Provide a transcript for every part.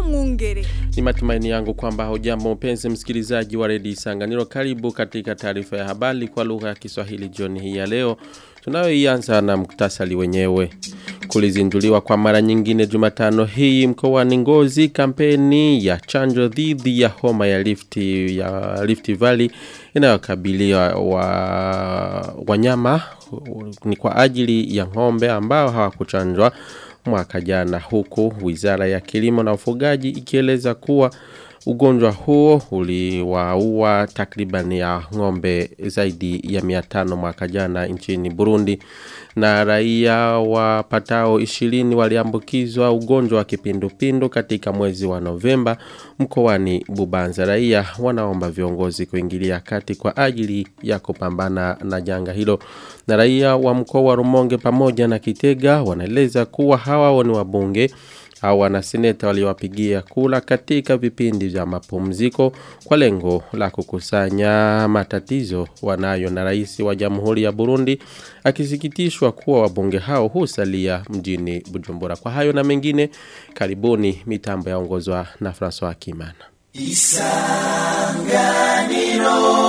Mwungere. Ni matumaini yangu kwamba hujambo mpenzi msikilizaji wa Radio Isanganiro. Karibu katika taarifa ya habari kwa lugha ya Kiswahili jioni hii ya leo. Tunayoianza na muktasari wenyewe. Kulizinduliwa kwa mara nyingine Jumatano hii mkoani Ngozi kampeni ya chanjo dhidi ya homa ya Rift Valley inayokabilia wanyama ni kwa ajili ya ng'ombe ambao hawakuchanjwa mwaka jana, huku Wizara ya Kilimo na Ufugaji ikieleza kuwa ugonjwa huo uliwaua takriban ya ng'ombe zaidi ya 500 mwaka jana nchini Burundi, na raia wapatao 20 waliambukizwa ugonjwa wa kipindupindu katika mwezi wa Novemba mkoani Bubanza. Raia wanaomba viongozi kuingilia kati kwa ajili ya kupambana na janga hilo. Na raia wa mkoa wa Rumonge pamoja na Kitega wanaeleza kuwa hawa ni wabunge au wanaseneta waliowapigia kula katika vipindi vya mapumziko kwa lengo la kukusanya matatizo wanayo, na rais wa Jamhuri ya Burundi akisikitishwa kuwa wabunge hao husalia mjini Bujumbura. Kwa hayo na mengine, karibuni. Mitambo yaongozwa na François Kimana. Isanganiro.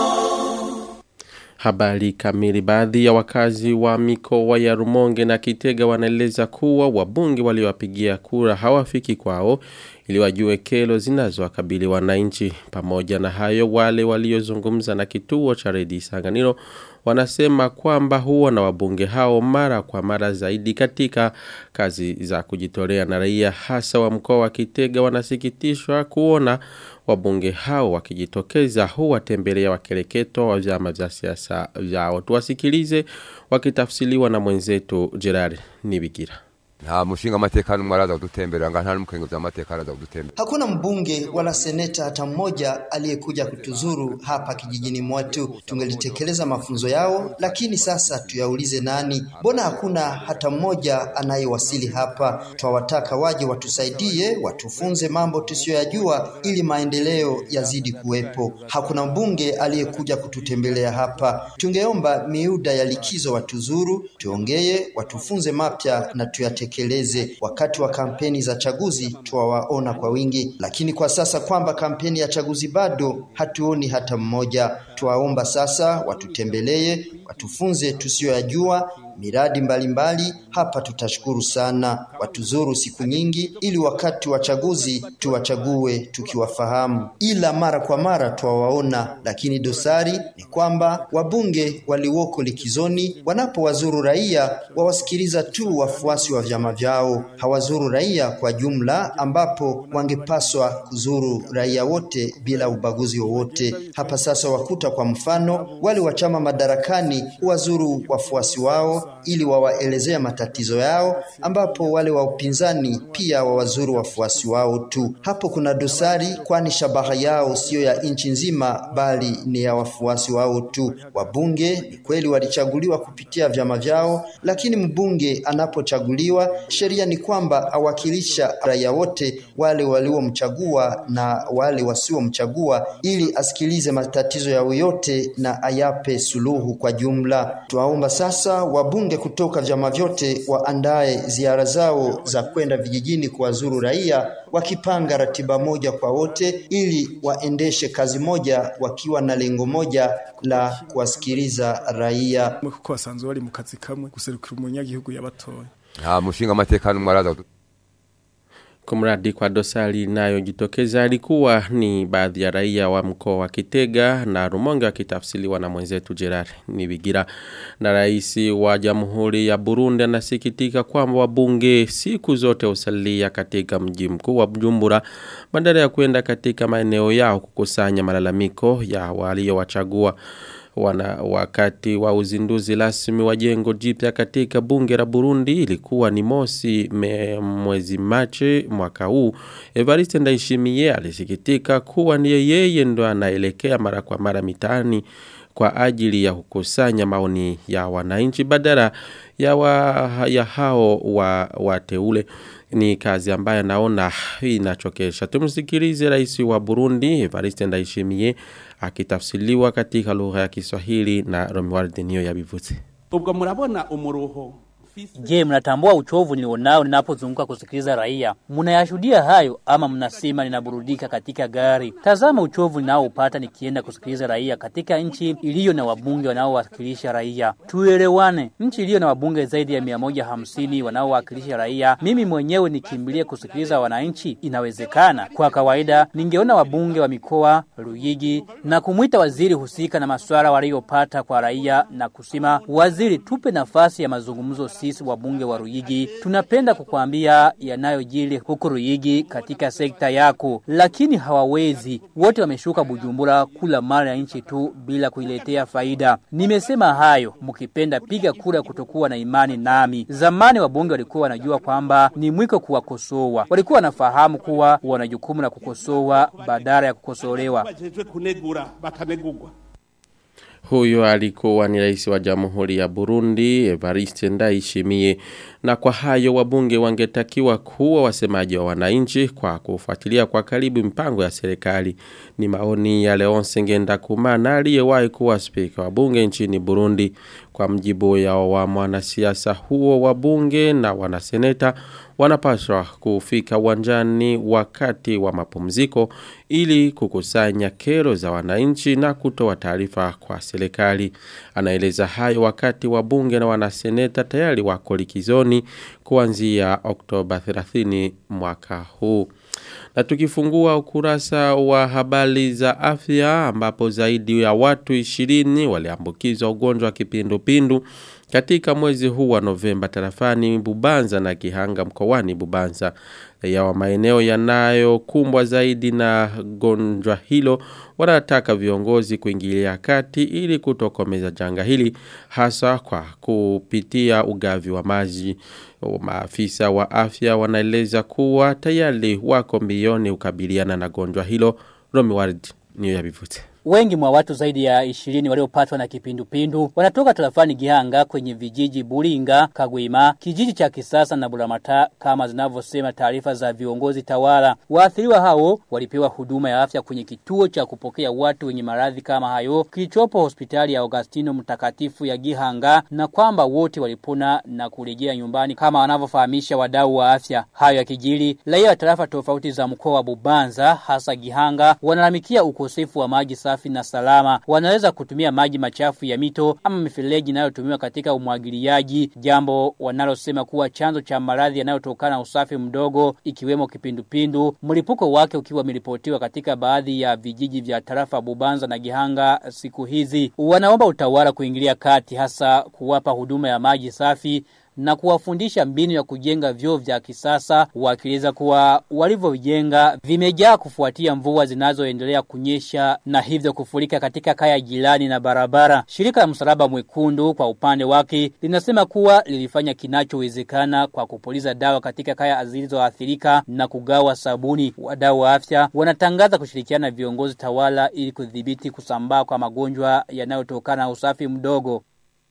Habari kamili. Baadhi ya wakazi wa mikoa ya Rumonge na Kitega wanaeleza kuwa wabunge waliowapigia kura hawafiki kwao ili wajue kero zinazowakabili wananchi. Pamoja na hayo, wale waliozungumza na kituo cha Radio Isanganiro wanasema kwamba huwa na wabunge hao mara kwa mara zaidi katika kazi za kujitolea, na raia hasa wa mkoa wa Kitega wanasikitishwa kuona wabunge hao wakijitokeza huwatembelea wakereketo wa vyama vya siasa vyao. Tuwasikilize wakitafsiriwa na mwenzetu Gerard Nibigira. Nta mushinga amateka n'umwaraza kudutembera nga nta n'umukengo by'amateka araza kudutembera. Hakuna mbunge wala seneta hata mmoja aliyekuja kutuzuru hapa kijijini mwetu. Tungelitekeleza mafunzo yao, lakini sasa tuyaulize nani? Mbona hakuna hata mmoja anayewasili hapa? Twawataka waje watusaidie, watufunze mambo tusiyoyajua ili maendeleo yazidi kuwepo. Hakuna mbunge aliyekuja kututembelea hapa. Tungeomba miuda ya likizo watuzuru, tuongee, watufunze mapya na tuyatekeleze. Wakati wa kampeni za chaguzi tuwaona kwa wingi, lakini kwa sasa kwamba kampeni ya chaguzi bado hatuoni hata mmoja. Tuwaomba sasa watutembelee, watufunze tusiyoyajua miradi mbalimbali hapa. Tutashukuru sana. Watuzuru siku nyingi ili wakati wa chaguzi tuwachague tukiwafahamu, ila mara kwa mara tuwaona. Lakini dosari ni kwamba wabunge walioko likizoni wanapowazuru raia wawasikiliza tu wafuasi wa vyama vyao, hawazuru raia kwa jumla, ambapo wangepaswa kuzuru raia wote bila ubaguzi wowote. Hapa sasa wakuta kwa mfano wale wa chama madarakani wazuru wafuasi wao ili wawaelezea matatizo yao, ambapo wale wa upinzani pia wawazuru wafuasi wao tu. Hapo kuna dosari, kwani shabaha yao sio ya nchi nzima bali ni ya wafuasi wao tu. Wabunge ni kweli walichaguliwa kupitia vyama vyao, lakini mbunge anapochaguliwa, sheria ni kwamba awakilisha raia wote, wale waliomchagua na wale wasiomchagua, ili asikilize matatizo yao yote na ayape suluhu kwa jumla. Tuwaomba sasa wabunge kutoka vyama vyote waandae ziara zao za kwenda vijijini kuwazuru raia, wakipanga ratiba moja kwa wote ili waendeshe kazi moja wakiwa na lengo moja la kuwasikiliza raia. Kuko basanzwe bari mu kazi kamwe guserukira umunyagihugu y'abatoye. Nta mushinga amateka n'umwaraza. Kumradi kwa dosari nayo jitokeza alikuwa ni baadhi ya raia wa mkoa wa Kitega na Rumonge wakitafsiriwa na mwenzetu Gerard Nibigira. Na rais wa Jamhuri ya Burundi anasikitika kwamba wabunge siku zote usalia katika mji mkuu wa Bujumbura badala ya kwenda katika maeneo yao kukusanya malalamiko ya waliowachagua. Wakati wa uzinduzi rasmi wa jengo jipya katika bunge la Burundi ilikuwa ni mwezi Machi mwaka huu, Evariste Ndayishimiye alisikitika kuwa ni yeye ndo anaelekea mara kwa mara mitaani kwa ajili ya kukusanya maoni ya wananchi badala ya hao wateule. Ni kazi ambayo naona inachokesha. Tumsikilize rais wa Burundi Evariste Ndayishimiye akitafsiriwa katika lugha ya Kiswahili na Romuald Niyo yabivuze. Ubwo murabona umuruho Je, mnatambua uchovu nilionao ninapozunguka kusikiliza raia? Mnayashuhudia hayo ama mnasema ninaburudika katika gari? Tazama uchovu ninaoupata nikienda kusikiliza raia katika nchi iliyo na wabunge wanaowakilisha raia. Tuelewane, nchi iliyo na wabunge zaidi ya 150 wanaowakilisha raia, mimi mwenyewe nikimbilie kusikiliza wananchi? Inawezekana? Kwa kawaida ningeona wabunge wa mikoa, Ruyigi, na kumuita waziri husika na masuala waliopata kwa raia na kusema, waziri, tupe nafasi ya mazungumzo sisi wabunge wa Ruyigi. Tunapenda kukuambia yanayojiri huko Ruyigi katika sekta yako. Lakini hawawezi. Wote wameshuka Bujumbura kula mara ya nchi tu bila kuiletea faida. Nimesema hayo, mkipenda piga kura kutokuwa na imani nami. Zamani wabunge walikuwa wanajua kwamba ni mwiko kuwakosoa. Walikuwa wanafahamu kuwa wana jukumu la kukosoa badala ya kukosolewa. Huyo alikuwa ni rais wa Jamhuri ya Burundi Evariste Ndayishimiye, na kwa hayo wabunge wangetakiwa kuwa wasemaji wa wananchi kwa kufuatilia kwa karibu mpango ya serikali. Ni maoni ya Leonce Ngendakumana aliyewahi kuwa spika wa bunge nchini Burundi. Kwa mjibu ya wa mwanasiasa huo, wabunge na wanaseneta wanapaswa kufika uwanjani wakati wa mapumziko ili kukusanya kero za wananchi na kutoa taarifa kwa serikali. Anaeleza hayo wakati wabunge na wanaseneta tayari wako likizoni kuanzia Oktoba 30 mwaka huu. Na tukifungua ukurasa wa habari za afya, ambapo zaidi ya watu 20 waliambukizwa ugonjwa wa kipindupindu katika mwezi huu wa Novemba tarafani Bubanza na Gihanga mkoani Bubanza. Ya wa maeneo yanayokumbwa zaidi na gonjwa hilo wanataka viongozi kuingilia kati ili kutokomeza janga hili, hasa kwa kupitia ugavi wa maji. Maafisa wa afya wanaeleza kuwa tayari wako mbioni ukabiliana na gonjwa hilo. Romi Ward niyo ya bivute. Wengi mwa watu zaidi ya 20 waliopatwa na kipindupindu wanatoka tarafani Gihanga kwenye vijiji Buringa, Kagwima, kijiji cha Kisasa na Bulamata kama zinavyosema taarifa za viongozi tawala. Waathiriwa hao walipewa huduma ya afya kwenye kituo cha kupokea watu wenye maradhi kama hayo kilichopo hospitali ya Augustino Mtakatifu ya Gihanga, na kwamba wote walipona na kurejea nyumbani kama wanavyofahamisha wadau wa afya. Hayo yakijiri, raia wa tarafa tofauti za mkoa wa Bubanza hasa Gihanga wanalalamikia ukosefu wa maji safi na salama. Wanaweza kutumia maji machafu ya mito ama mifereji inayotumiwa katika umwagiliaji, jambo wanalosema kuwa chanzo cha maradhi yanayotokana na usafi mdogo ikiwemo kipindupindu, mlipuko wake ukiwa umeripotiwa katika baadhi ya vijiji vya tarafa Bubanza na Gihanga siku hizi. Wanaomba utawala kuingilia kati, hasa kuwapa huduma ya maji safi na kuwafundisha mbinu ya kujenga vyoo vya kisasa, wakieleza kuwa walivyojenga vimejaa kufuatia mvua zinazoendelea kunyesha na hivyo kufurika katika kaya jirani na barabara. Shirika la Msalaba Mwekundu kwa upande wake linasema kuwa lilifanya kinachowezekana kwa kupuliza dawa katika kaya zilizoathirika na kugawa sabuni. Wadau wa afya wanatangaza kushirikiana na viongozi tawala ili kudhibiti kusambaa kwa magonjwa yanayotokana na usafi mdogo.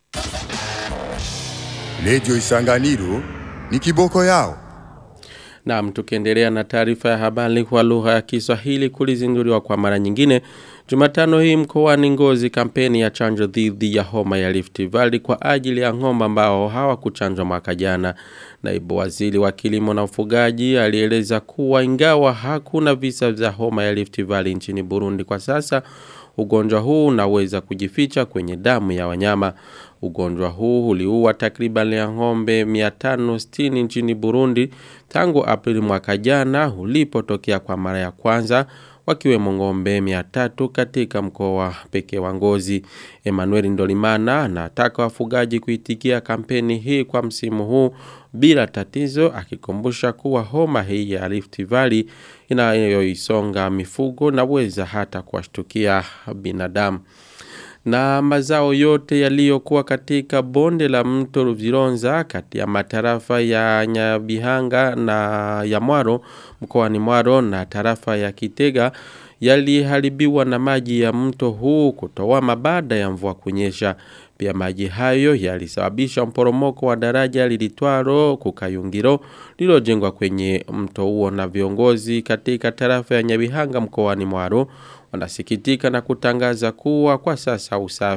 Radio Isanganiro ni kiboko yao. Na tukiendelea na taarifa ya habari kwa lugha ya Kiswahili, kulizinduliwa kwa mara nyingine Jumatano hii mkoani Ngozi kampeni ya chanjo dhidi ya homa ya Rift Valley kwa ajili ya ng'ombe ambao hawakuchanjwa mwaka jana. Naibu waziri wa kilimo na ufugaji alieleza kuwa ingawa hakuna visa vya homa ya Rift Valley nchini Burundi kwa sasa, ugonjwa huu unaweza kujificha kwenye damu ya wanyama. Ugonjwa huu uliua takriban ya ng'ombe 560 nchini Burundi tangu Aprili mwaka jana ulipotokea kwa mara ya kwanza, wakiwemo ng'ombe 300 katika mkoa pekee wa Ngozi. Emmanuel Ndolimana anataka wafugaji kuitikia kampeni hii kwa msimu huu bila tatizo, akikumbusha kuwa homa hii ya Rift Valley inayoisonga mifugo na weza hata kuwashtukia binadamu. Na mazao yote yaliyokuwa katika bonde la mto Ruvironza kati ya matarafa ya Nyabihanga na ya Mwaro mkoani Mwaro na tarafa ya Kitega yaliharibiwa na maji ya mto huu kutowama baada ya mvua kunyesha. Pia maji hayo yalisababisha mporomoko wa daraja lilitwalo Kukayungiro lililojengwa kwenye mto huo, na viongozi katika tarafa ya Nyabihanga mkoani Mwaro wanasikitika na kutangaza kuwa kwa sasa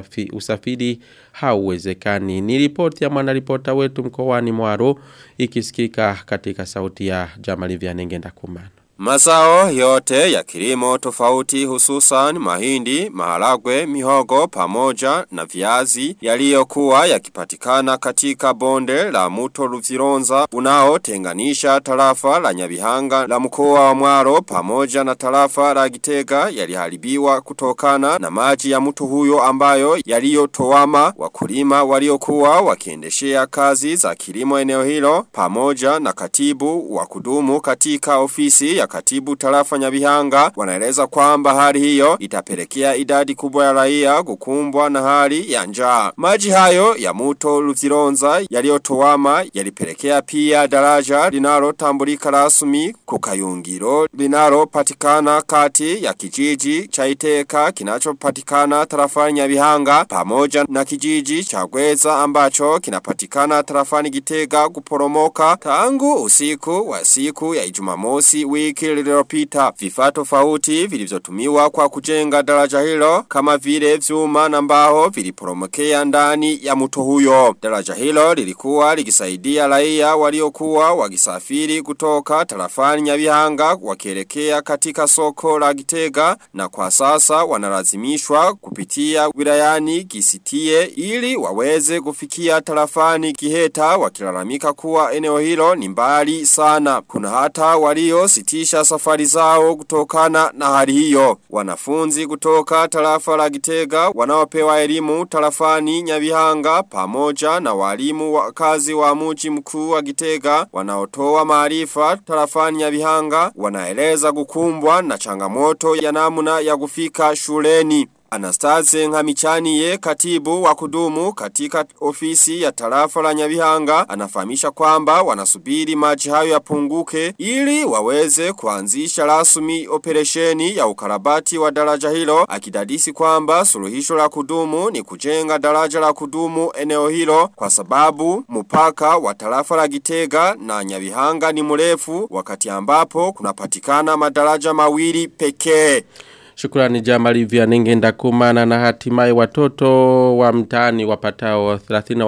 usafiri hauwezekani. Ni ripoti ya mwanaripota wetu mkoani Mwaro ikisikika katika sauti ya Jamali Vianengenda Kumana. Mazao yote ya kilimo tofauti hususan mahindi, maharagwe, mihogo pamoja na viazi yaliyokuwa yakipatikana katika bonde la mto Ruzironza unaotenganisha tarafa la Nyabihanga la mkoa wa Mwaro pamoja na tarafa la Gitega yaliharibiwa kutokana na maji ya mto huyo ambayo yaliyotowama wakulima waliokuwa wakiendeshea kazi za kilimo eneo hilo pamoja na katibu wa kudumu katika ofisi ya katibu tarafa Nyabihanga wanaeleza kwamba hali hiyo itapelekea idadi kubwa ya raia kukumbwa na hali ya njaa. Maji hayo ya mto Ruzironza yaliyotowama yalipelekea pia daraja linalotambulika rasmi Kukayungiro linalopatikana kati ya kijiji cha Iteka kinachopatikana tarafa Nyabihanga pamoja na kijiji cha Gweza ambacho kinapatikana tarafani Gitega kuporomoka tangu usiku wa siku ya Ijumamosi wiki lililopita. Vifaa tofauti vilivyotumiwa kwa kujenga daraja hilo kama vile vyuma na mbao viliporomokea ndani ya mto huyo. Daraja hilo lilikuwa likisaidia raia waliokuwa wakisafiri kutoka tarafani Nyabihanga wakielekea katika soko la Gitega, na kwa sasa wanalazimishwa kupitia wilayani Gisitie ili waweze kufikia tarafani Giheta, wakilalamika kuwa eneo hilo ni mbali sana. Kuna hata waliositisha safari zao kutokana na hali hiyo. Wanafunzi kutoka tarafa la Gitega wanaopewa elimu tarafani Nyabihanga pamoja na walimu wakazi wa mji mkuu wa Gitega wanaotoa maarifa tarafani Nyabihanga wanaeleza kukumbwa na changamoto ya namna ya kufika shuleni. Anastaze Ngamichaniye, katibu wa kudumu katika ofisi ya tarafa la Nyabihanga, anafahamisha kwamba wanasubiri maji hayo yapunguke ili waweze kuanzisha rasmi operesheni ya ukarabati wa daraja hilo, akidadisi kwamba suluhisho la kudumu ni kujenga daraja la kudumu eneo hilo kwa sababu mpaka wa tarafa la Gitega na Nyabihanga ni mrefu, wakati ambapo kunapatikana madaraja mawili pekee. Shukrani Jamali Vianengenda Kumana. Na hatimaye watoto wa mtaani wapatao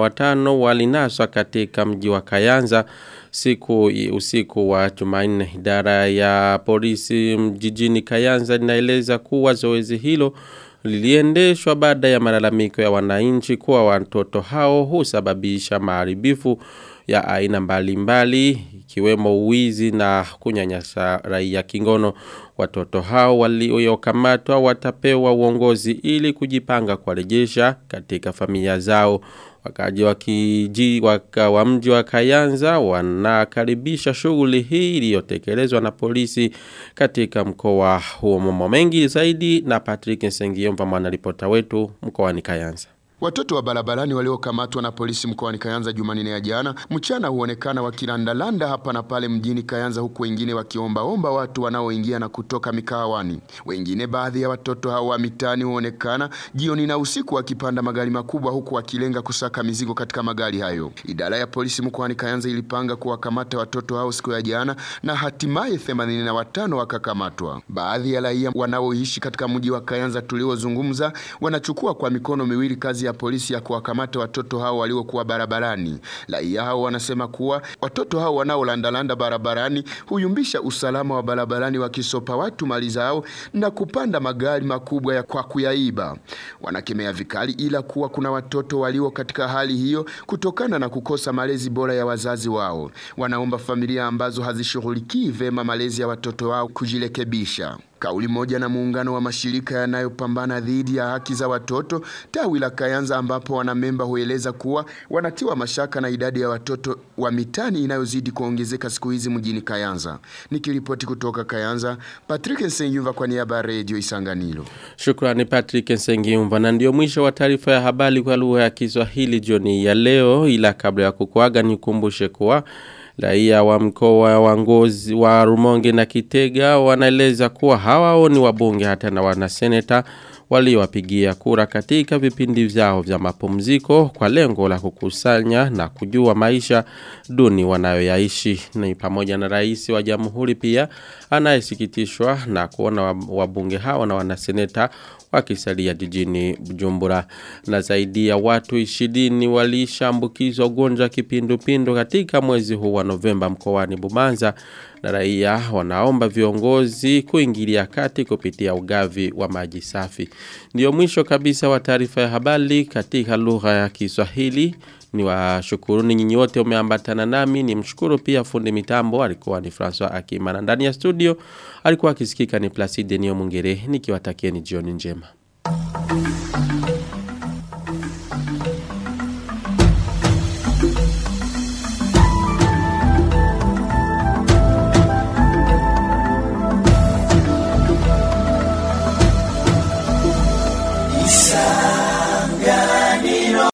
35 walinaswa katika mji wa Kayanza usiku wa Jumanne. Idara ya polisi mjini Kayanza inaeleza kuwa zoezi hilo liliendeshwa baada ya malalamiko ya wananchi kuwa watoto hao husababisha maharibifu ya aina mbalimbali ikiwemo uwizi na kunyanyasa raia kingono. Watoto hao waliokamatwa watapewa uongozi ili kujipanga kuwarejesha katika familia zao. Wakaji wa mji wa Kayanza wanakaribisha shughuli hii iliyotekelezwa na polisi katika mkoa huo. Mambo mengi zaidi na Patrick Nsengiyomva, mwanaripota wetu mkoani Kayanza. Watoto wa barabarani waliokamatwa na polisi mkoani Kayanza Jumanne ya jana mchana huonekana wakilandalanda hapa na pale mjini Kayanza, huku wengine wakiomba watu wanaoingia na kutoka mikahawani. Wengine baadhi ya watoto hao wa mitaani huonekana jioni na usiku wakipanda magari makubwa, huku wakilenga kusaka mizigo katika magari hayo. Idara ya polisi mkoani Kayanza ilipanga kuwakamata watoto hao siku ya jana na hatimaye 85 wakakamatwa. Baadhi ya raia wanaoishi katika mji wa Kayanza tuliozungumza wanachukua kwa mikono miwili kazi ya polisi ya kuwakamata watoto hao waliokuwa barabarani. Raia hao wanasema kuwa watoto hao wanaolandalanda barabarani huyumbisha usalama wa barabarani, wakisopa watu mali zao na kupanda magari makubwa kwa kuyaiba. Wanakemea vikali ila kuwa kuna watoto walio katika hali hiyo kutokana na kukosa malezi bora ya wazazi wao. Wanaomba familia ambazo hazishughulikii vema malezi ya watoto wao kujirekebisha. Kauli moja na muungano wa mashirika yanayopambana dhidi ya haki za watoto tawi la Kayanza, ambapo wanamemba hueleza kuwa wanatiwa mashaka na idadi ya watoto wa mitani inayozidi kuongezeka siku hizi mjini Kayanza. Nikiripoti kutoka Kayanza, Patrick Nsengiyumva kwa niaba ya Radio Isanganiro. Shukrani Patrick Nsengiyumva, na ndio mwisho wa taarifa ya habari kwa lugha ya Kiswahili jioni ya leo. Ila kabla ya kukuaga nikukumbushe kuwa Raia wa mkoa wa Ngozi wa Rumonge na Kitega wanaeleza kuwa hawaoni wabunge hata na wanaseneta waliowapigia kura katika vipindi vyao vya mapumziko kwa lengo la kukusanya na kujua maisha duni wanayoyaishi. Ni pamoja na rais wa jamhuri pia anayesikitishwa na kuona wabunge hawa na wanaseneta wakisalia jijini Bujumbura. Na zaidi ya watu 20 walishaambukizwa ugonjwa kipindupindu katika mwezi huu wa Novemba mkoani Bubanza, na raia wanaomba viongozi kuingilia kati kupitia ugavi wa maji safi. Ndio mwisho kabisa wa taarifa ya habari katika lugha ya Kiswahili. Ni washukuruni nyinyi wote umeambatana nami. Ni mshukuru pia fundi mitambo alikuwa ni François Akimana. Ndani ya studio alikuwa akisikika ni Placide Nio Mungere, nikiwatakieni jioni njema.